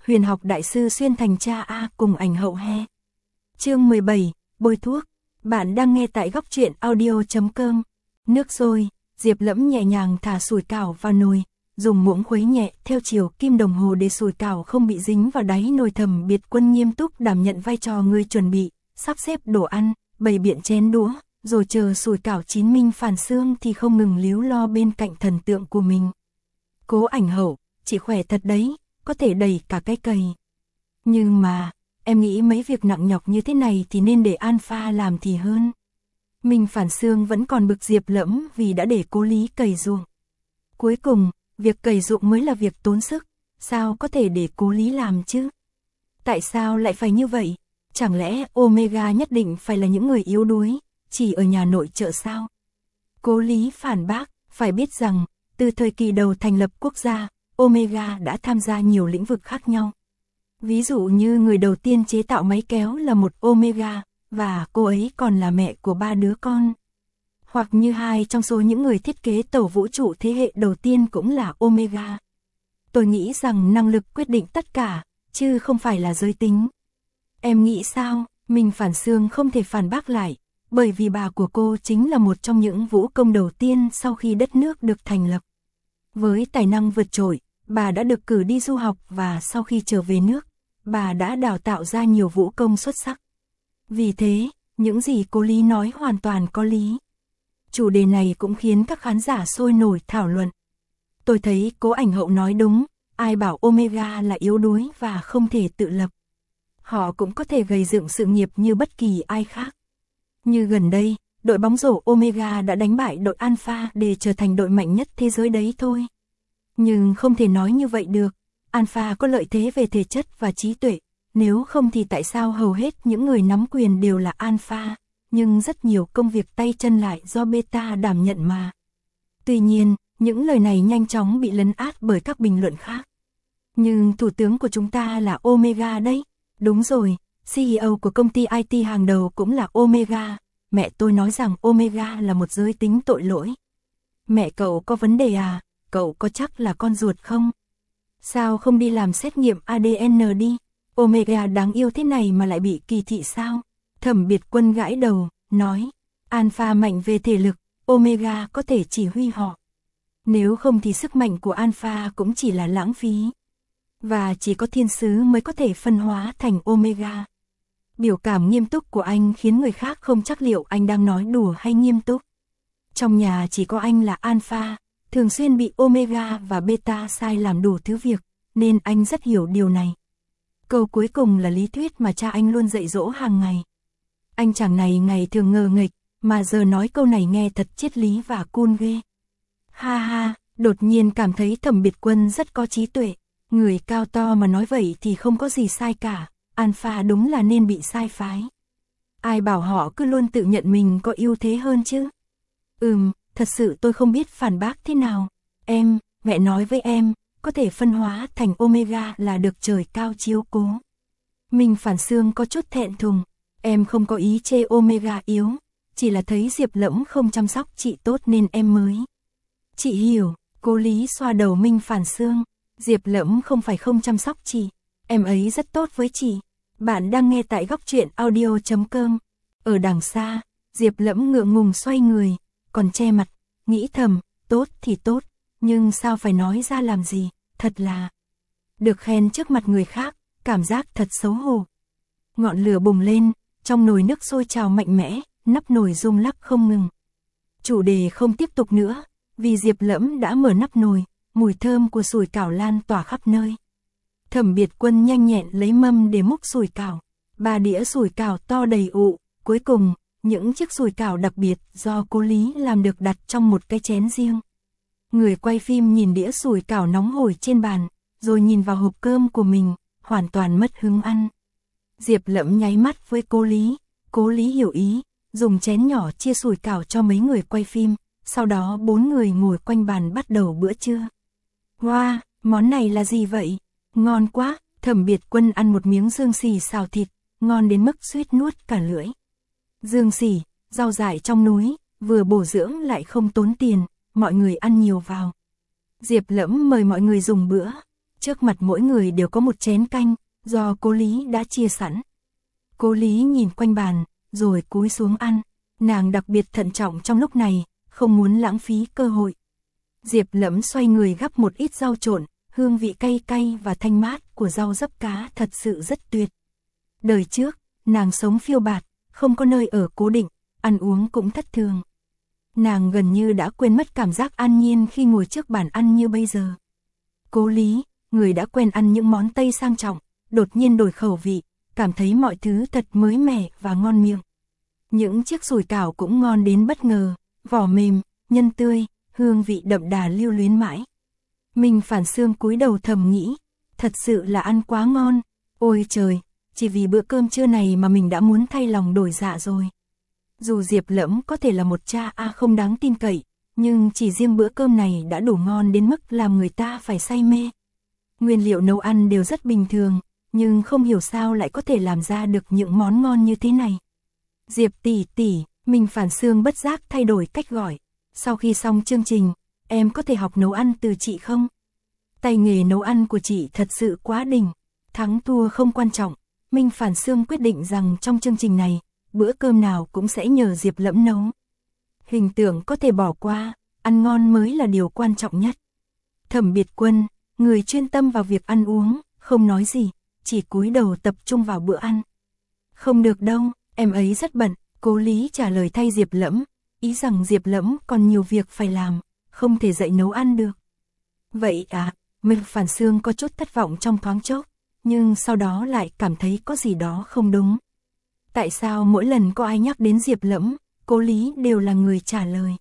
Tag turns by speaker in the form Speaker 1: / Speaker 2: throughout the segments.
Speaker 1: Huyền học đại sư xuyên thành cha A cùng ảnh hậu he. Chương 17, bôi thuốc. Bạn đang nghe tại góc truyện audio.com. Nước sôi, Diệp Lẫm nhẹ nhàng thả sủi cảo vào nồi, dùng muỗng khuấy nhẹ theo chiều kim đồng hồ để sủi cảo không bị dính vào đáy nồi. Thẩm Biệt Quân nghiêm túc đảm nhận vai trò người chuẩn bị, sắp xếp đồ ăn, bày biện chén đũa, rồi chờ sủi cảo chín. Minh Phản Xương thì không ngừng líu lo bên cạnh thần tượng của mình. Cố ảnh hậu, chị khỏe thật đấy, có thể đẩy cả cái cày. Nhưng mà, em nghĩ mấy việc nặng nhọc như thế này thì nên để Alpha làm thì hơn. Minh Phản Xương vẫn còn bực Diệp Lẫm vì đã để Cố Lý cày ruộng. Cuối cùng, việc cày ruộng mới là việc tốn sức, sao có thể để Cố Lý làm chứ? Tại sao lại phải như vậy? Chẳng lẽ Omega nhất định phải là những người yếu đuối, chỉ ở nhà nội trợ sao? Cố Lý phản bác, phải biết rằng, từ thời kỳ đầu thành lập quốc gia, Omega đã tham gia nhiều lĩnh vực khác nhau. Ví dụ như người đầu tiên chế tạo máy kéo là một Omega, và cô ấy còn là mẹ của 3 đứa con. Hoặc như hai trong số những người thiết kế tàu vũ trụ thế hệ đầu tiên cũng là Omega. Tôi nghĩ rằng năng lực quyết định tất cả, chứ không phải là giới tính. Em nghĩ sao? Minh Phản Xương không thể phản bác lại, bởi vì bà của cô chính là một trong những vũ công đầu tiên sau khi đất nước được thành lập. Với tài năng vượt trội, bà đã được cử đi du học và sau khi trở về nước, bà đã đào tạo ra nhiều vũ công xuất sắc. Vì thế, những gì Cố Lý nói hoàn toàn có lý. Chủ đề này cũng khiến các khán giả sôi nổi thảo luận. Tôi thấy Cố ảnh hậu nói đúng, ai bảo Omega là yếu đuối và không thể tự lập. Họ cũng có thể gây dựng sự nghiệp như bất kỳ ai khác. Như gần đây, đội bóng rổ Omega đã đánh bại đội Alpha để trở thành đội mạnh nhất thế giới đấy thôi. Nhưng không thể nói như vậy được, Alpha có lợi thế về thể chất và trí tuệ, nếu không thì tại sao hầu hết những người nắm quyền đều là Alpha, nhưng rất nhiều công việc tay chân lại do Beta đảm nhận mà. Tuy nhiên, những lời này nhanh chóng bị lấn át bởi các bình luận khác. Nhưng thủ tướng của chúng ta là Omega đấy. Đúng rồi, CEO của công ty IT hàng đầu cũng là Omega. Mẹ tôi nói rằng Omega là một giới tính tội lỗi. Mẹ cậu có vấn đề à? Cậu có chắc là con ruột không? Sao không đi làm xét nghiệm ADN đi? Omega đáng yêu thế này mà lại bị kỳ thị sao? Thẩm Biệt Quân gãi đầu, nói, Alpha mạnh về thể lực, Omega có thể chỉ huy họ. Nếu không thì sức mạnh của Alpha cũng chỉ là lãng phí. Và chỉ có thiên sứ mới có thể phân hóa thành Omega. Biểu cảm nghiêm túc của anh khiến người khác không chắc liệu anh đang nói đùa hay nghiêm túc. Trong nhà chỉ có anh là Alpha, thường xuyên bị Omega và Beta sai làm đủ thứ việc, nên anh rất hiểu điều này. Câu cuối cùng là lý thuyết mà cha anh luôn dạy dỗ hàng ngày. Anh chàng này ngày thường ngờ nghịch, mà giờ nói câu này nghe thật triết lý và cool ghê. Ha ha, đột nhiên cảm thấy Thẩm Biệt Quân rất có trí tuệ. Người cao to mà nói vậy thì không có gì sai cả, Alpha đúng là nên bị sai phái. Ai bảo họ cứ luôn tự nhận mình có ưu thế hơn chứ? Thật sự tôi không biết phản bác thế nào. Mẹ nói với em, có thể phân hóa thành Omega là được trời cao chiếu cố. Minh Phản Xương có chút thẹn thùng, em không có ý chê Omega yếu, chỉ là thấy Diệp Lẫm không chăm sóc chị tốt nên em mới. Chị hiểu, Cố Lý xoa đầu Minh Phản Xương. Diệp Lẫm không phải không chăm sóc chị, em ấy rất tốt với chị. Bạn đang nghe tại góc truyện audio.com. Ở đằng xa, Diệp Lẫm ngượng ngùng xoay người, còn che mặt, nghĩ thầm, tốt thì tốt, nhưng sao phải nói ra làm gì, thật là. Được khen trước mặt người khác, cảm giác thật xấu hổ. Ngọn lửa bùng lên, trong nồi nước sôi trào mạnh mẽ, nắp nồi rung lắc không ngừng. Chủ đề không tiếp tục nữa, vì Diệp Lẫm đã mở nắp nồi. Mùi thơm của sủi cảo lan tỏa khắp nơi. Thẩm Biệt Quân nhanh nhẹn lấy mâm để múc sủi cảo. 3 đĩa sủi cảo to đầy ụ. Cuối cùng, những chiếc sủi cảo đặc biệt do Cố Lý làm được đặt trong một cái chén riêng. Người quay phim nhìn đĩa sủi cảo nóng hổi trên bàn, rồi nhìn vào hộp cơm của mình, hoàn toàn mất hứng ăn. Diệp Lẫm nháy mắt với Cố Lý. Cố Lý hiểu ý, dùng chén nhỏ chia sủi cảo cho mấy người quay phim. Sau đó 4 người ngồi quanh bàn bắt đầu bữa trưa. Wow, món này là gì vậy? Ngon quá, Thẩm Biệt Quân ăn một miếng dương xỉ xào thịt, ngon đến mức suýt nuốt cả lưỡi. Dương xỉ, rau dại trong núi, vừa bổ dưỡng lại không tốn tiền, mọi người ăn nhiều vào. Diệp Lẫm mời mọi người dùng bữa. Trước mặt mỗi người đều có một chén canh, do cô Lý đã chia sẵn. Cô Lý nhìn quanh bàn, rồi cúi xuống ăn. Nàng đặc biệt thận trọng trong lúc này, không muốn lãng phí cơ hội. Diệp Lẫm xoay người gắp một ít rau trộn, hương vị cay cay và thanh mát của rau dấp cá thật sự rất tuyệt. Đời trước, nàng sống phiêu bạt, không có nơi ở cố định, ăn uống cũng thất thường. Nàng gần như đã quên mất cảm giác an nhiên khi ngồi trước bàn ăn như bây giờ. Cố Lý, người đã quen ăn những món Tây sang trọng, đột nhiên đổi khẩu vị, cảm thấy mọi thứ thật mới mẻ và ngon miệng. Những chiếc sủi cảo cũng ngon đến bất ngờ, vỏ mềm, nhân tươi, hương vị đậm đà lưu luyến mãi. Mình Phản Xương cúi đầu thầm nghĩ, thật sự là ăn quá ngon, ôi trời, chỉ vì bữa cơm trưa này mà mình đã muốn thay lòng đổi dạ rồi. Dù Diệp Lẫm có thể là một cha không đáng tin cậy, nhưng chỉ riêng bữa cơm này đã đủ ngon đến mức làm người ta phải say mê. Nguyên liệu nấu ăn đều rất bình thường, nhưng không hiểu sao lại có thể làm ra được những món ngon như thế này. Diệp tỷ tỷ, mình Phản Xương bất giác thay đổi cách gọi. Sau khi xong chương trình, em có thể học nấu ăn từ chị không? Tay nghề nấu ăn của chị thật sự quá đỉnh, thắng thua không quan trọng. Minh Phản Xương quyết định rằng trong chương trình này, bữa cơm nào cũng sẽ nhờ Diệp Lẫm nấu. Hình tượng có thể bỏ qua, ăn ngon mới là điều quan trọng nhất. Thẩm Biệt Quân, người chuyên tâm vào việc ăn uống, không nói gì, chỉ cúi đầu tập trung vào bữa ăn. Không được đâu, em ấy rất bận, Cố Lý trả lời thay Diệp Lẫm, ý rằng Diệp Lẫm còn nhiều việc phải làm, không thể dậy nấu ăn được. Vậy à, Minh Phản Xương có chút thất vọng trong thoáng chốc, nhưng sau đó lại cảm thấy có gì đó không đúng. Tại sao mỗi lần có ai nhắc đến Diệp Lẫm, Cố Lý đều là người trả lời?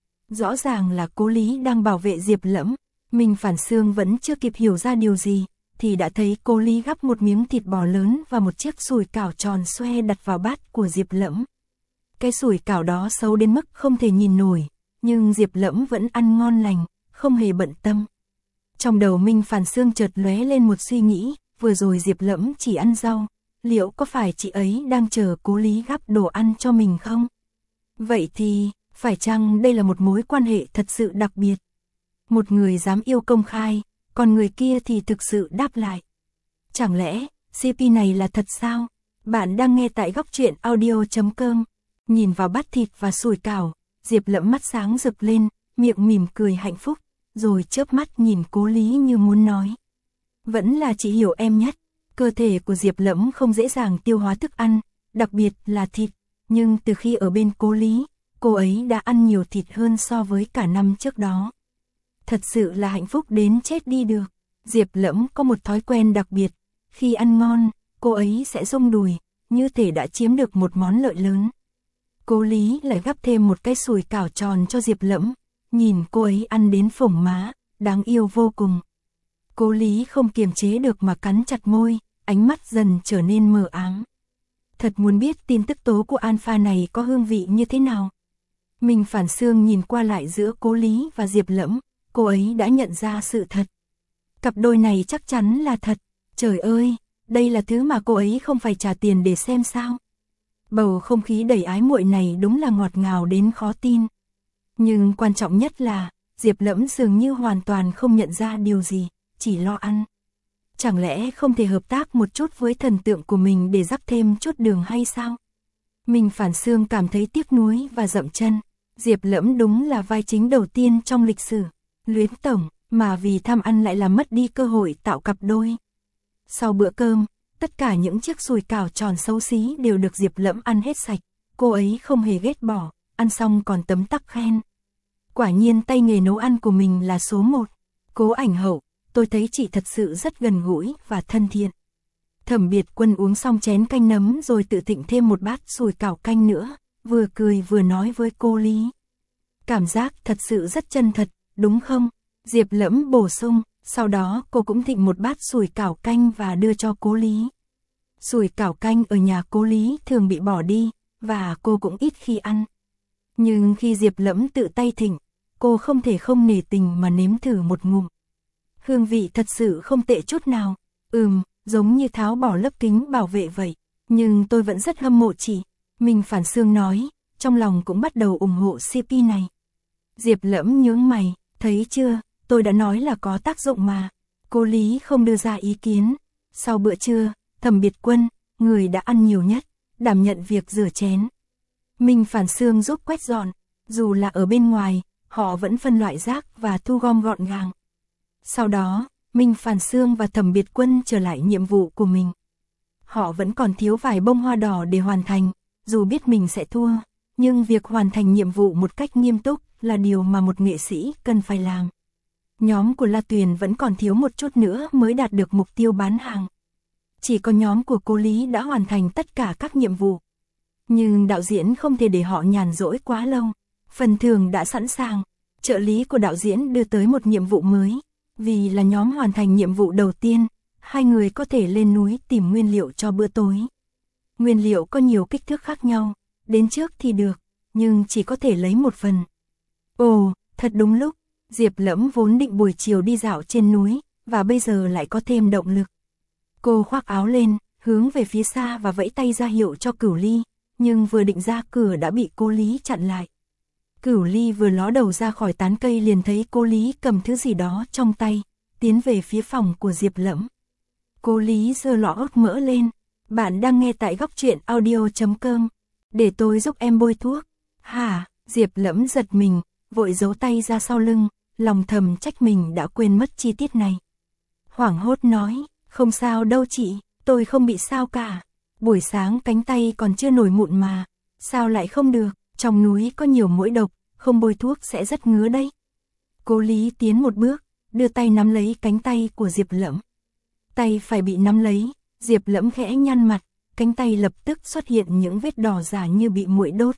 Speaker 1: Rõ ràng là Cố Lý đang bảo vệ Diệp Lẫm, Minh Phản Xương vẫn chưa kịp hiểu ra điều gì, thì đã thấy Cố Lý gắp một miếng thịt bò lớn và một chiếc sủi cảo tròn xoe đặt vào bát của Diệp Lẫm. Cái sủi cảo đó xấu đến mức không thể nhìn nổi, nhưng Diệp Lẫm vẫn ăn ngon lành, không hề bận tâm. Trong đầu Minh Phản Xương chợt lóe lên một suy nghĩ, vừa rồi Diệp Lẫm chỉ ăn rau, liệu có phải chị ấy đang chờ Cố Lý gắp đồ ăn cho mình không? Vậy thì, phải chăng đây là một mối quan hệ thật sự đặc biệt? Một người dám yêu công khai, còn người kia thì thực sự đáp lại. Chẳng lẽ, CP này là thật sao? Bạn đang nghe tại Góc Truyện Audio.com. Nhìn vào bát thịt và sủi cảo, Diệp Lẫm mắt sáng rực lên, miệng mỉm cười hạnh phúc, rồi chớp mắt nhìn Cố Lý như muốn nói. Vẫn là chị hiểu em nhất, cơ thể của Diệp Lẫm không dễ dàng tiêu hóa thức ăn, đặc biệt là thịt, nhưng từ khi ở bên Cố Lý, cô ấy đã ăn nhiều thịt hơn so với cả năm trước đó. Thật sự là hạnh phúc đến chết đi được. Diệp Lẫm có một thói quen đặc biệt, khi ăn ngon, cô ấy sẽ rung đùi, như thể đã chiếm được một món lợi lớn. Cố Lý lại gắp thêm một cái sủi cảo tròn cho Diệp Lẫm, nhìn cô ấy ăn đến phồng má, đáng yêu vô cùng. Cố Lý không kiềm chế được mà cắn chặt môi, ánh mắt dần trở nên mờ ám. Thật muốn biết tin tức tố của Alpha này có hương vị như thế nào. Minh Phản Xương nhìn qua lại giữa Cố Lý và Diệp Lẫm, cô ấy đã nhận ra sự thật. Cặp đôi này chắc chắn là thật, trời ơi, đây là thứ mà cô ấy không phải trả tiền để xem sao. Bầu không khí đầy ái muội này đúng là ngọt ngào đến khó tin. Nhưng quan trọng nhất là, Diệp Lẫm dường như hoàn toàn không nhận ra điều gì, chỉ lo ăn. Chẳng lẽ không thể hợp tác một chút với thần tượng của mình để rắc thêm chút đường hay sao? Minh Phản Xương cảm thấy tiếc nuối và dậm chân. Diệp Lẫm đúng là vai chính đầu tiên trong lịch sử Luyến Tổng, mà vì tham ăn lại làm mất đi cơ hội tạo cặp đôi. Sau bữa cơm, tất cả những chiếc sủi cảo tròn xấu xí đều được Diệp Lẫm ăn hết sạch, cô ấy không hề ghét bỏ, ăn xong còn tấm tắc khen. Quả nhiên tay nghề nấu ăn của mình là số 1. Cố Ảnh Hậu, tôi thấy chị thật sự rất gần gũi và thân thiện. Thẩm Biệt Quân uống xong chén canh nấm rồi tự thịnh thêm một bát sủi cảo canh nữa, vừa cười vừa nói với cô Lý. Cảm giác thật sự rất chân thật, đúng không? Diệp Lẫm bổ sung, sau đó cô cũng thịnh một bát sủi cảo canh và đưa cho Cố Lý. Sủi cảo canh ở nhà Cố Lý thường bị bỏ đi, và cô cũng ít khi ăn. Nhưng khi Diệp Lẫm tự tay thịnh, cô không thể không nể tình mà nếm thử một ngụm. Hương vị thật sự không tệ chút nào, giống như tháo bỏ lớp kính bảo vệ vậy, nhưng tôi vẫn rất hâm mộ chị. Minh Phản Xương nói, trong lòng cũng bắt đầu ủng hộ CP này. Diệp Lẫm nhướng mày, thấy chưa, tôi đã nói là có tác dụng mà. Cô Lý không đưa ra ý kiến. Sau bữa trưa, Thẩm Biệt Quân, người đã ăn nhiều nhất, đảm nhận việc rửa chén. Minh Phản Xương giúp quét dọn, dù là ở bên ngoài, họ vẫn phân loại rác và thu gom gọn gàng. Sau đó, Minh Phản Xương và Thẩm Biệt Quân trở lại nhiệm vụ của mình. Họ vẫn còn thiếu vài bông hoa đỏ để hoàn thành, dù biết mình sẽ thua, nhưng việc hoàn thành nhiệm vụ một cách nghiêm túc là điều mà một nghệ sĩ cần phải làm. Nhóm của La Tuyền vẫn còn thiếu một chút nữa mới đạt được mục tiêu bán hàng. Chỉ có nhóm của cô Lý đã hoàn thành tất cả các nhiệm vụ. Nhưng đạo diễn không thể để họ nhàn rỗi quá lâu. Phần thưởng đã sẵn sàng. Trợ lý của đạo diễn đưa tới một nhiệm vụ mới. Vì là nhóm hoàn thành nhiệm vụ đầu tiên, hai người có thể lên núi tìm nguyên liệu cho bữa tối. Nguyên liệu có nhiều kích thước khác nhau. Đến trước thì được, nhưng chỉ có thể lấy một phần. Ồ, thật đúng lúc. Diệp Lẫm vốn định buổi chiều đi dạo trên núi, và bây giờ lại có thêm động lực. Cô khoác áo lên, hướng về phía xa và vẫy tay ra hiệu cho Cửu Ly, nhưng vừa định ra cửa đã bị cô Lý chặn lại. Cửu Ly vừa ló đầu ra khỏi tán cây liền thấy cô Lý cầm thứ gì đó trong tay, tiến về phía phòng của Diệp Lẫm. Cô Lý giơ lọ ớt mỡ lên, bạn đang nghe tại Góc Truyện Audio.com, để tôi giúp em bôi thuốc. Hả? Diệp Lẫm giật mình, vội giấu tay ra sau lưng, lòng thầm trách mình đã quên mất chi tiết này. Hoảng hốt nói, không sao đâu chị, tôi không bị sao cả. Buổi sáng cánh tay còn chưa nổi mụn mà, sao lại không được, trong núi có nhiều muỗi độc, không bôi thuốc sẽ rất ngứa đấy. Cô Lý tiến một bước, đưa tay nắm lấy cánh tay của Diệp Lẫm. Tay phải bị nắm lấy, Diệp Lẫm khẽ nhăn mặt, cánh tay lập tức xuất hiện những vết đỏ giả như bị muỗi đốt.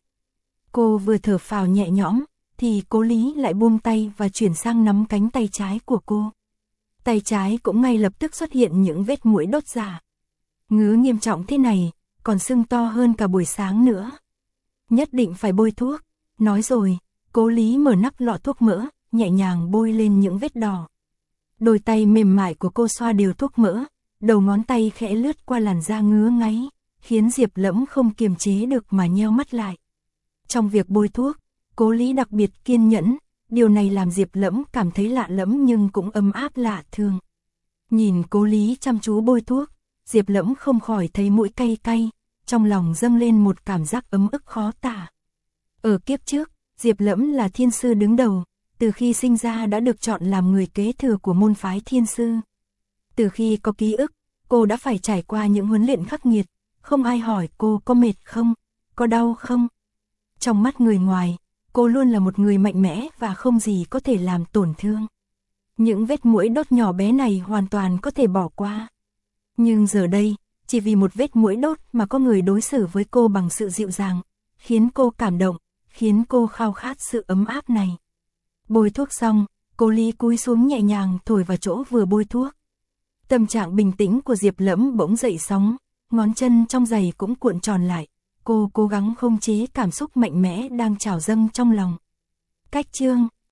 Speaker 1: Cô vừa thở phào nhẹ nhõm, thì cô Lý lại buông tay và chuyển sang nắm cánh tay trái của cô. Tay trái cũng ngay lập tức xuất hiện những vết muỗi đốt giả. Ngứa nghiêm trọng thế này, còn sưng to hơn cả buổi sáng nữa. Nhất định phải bôi thuốc. Nói rồi, cô Lý mở nắp lọ thuốc mỡ, nhẹ nhàng bôi lên những vết đỏ. Đôi tay mềm mại của cô xoa đều thuốc mỡ, đầu ngón tay khẽ lướt qua làn da ngứa ngáy, khiến Diệp Lẫm không kiềm chế được mà nheo mắt lại. Trong việc bôi thuốc, cô Lý đặc biệt kiên nhẫn, điều này làm Diệp Lẫm cảm thấy lạ lẫm nhưng cũng ấm áp lạ thường. Nhìn cô Lý chăm chú bôi thuốc, Diệp Lẫm không khỏi thấy mũi cay cay, trong lòng dâng lên một cảm giác ấm ức khó tả. Ở kiếp trước, Diệp Lẫm là thiên sư đứng đầu, từ khi sinh ra đã được chọn làm người kế thừa của môn phái thiên sư. Từ khi có ký ức, cô đã phải trải qua những huấn luyện khắc nghiệt, không ai hỏi cô có mệt không, có đau không. Trong mắt người ngoài, cô luôn là một người mạnh mẽ và không gì có thể làm tổn thương. Những vết muỗi đốt nhỏ bé này hoàn toàn có thể bỏ qua. Nhưng giờ đây, chỉ vì một vết muỗi đốt mà có người đối xử với cô bằng sự dịu dàng, khiến cô cảm động, khiến cô khao khát sự ấm áp này. Bôi thuốc xong, cô Lý cúi xuống nhẹ nhàng thổi vào chỗ vừa bôi thuốc. Tâm trạng bình tĩnh của Diệp Lẫm bỗng dậy sóng, ngón chân trong giày cũng cuộn tròn lại. Cô cố gắng khống chế cảm xúc mạnh mẽ đang trào dâng trong lòng. Cách chương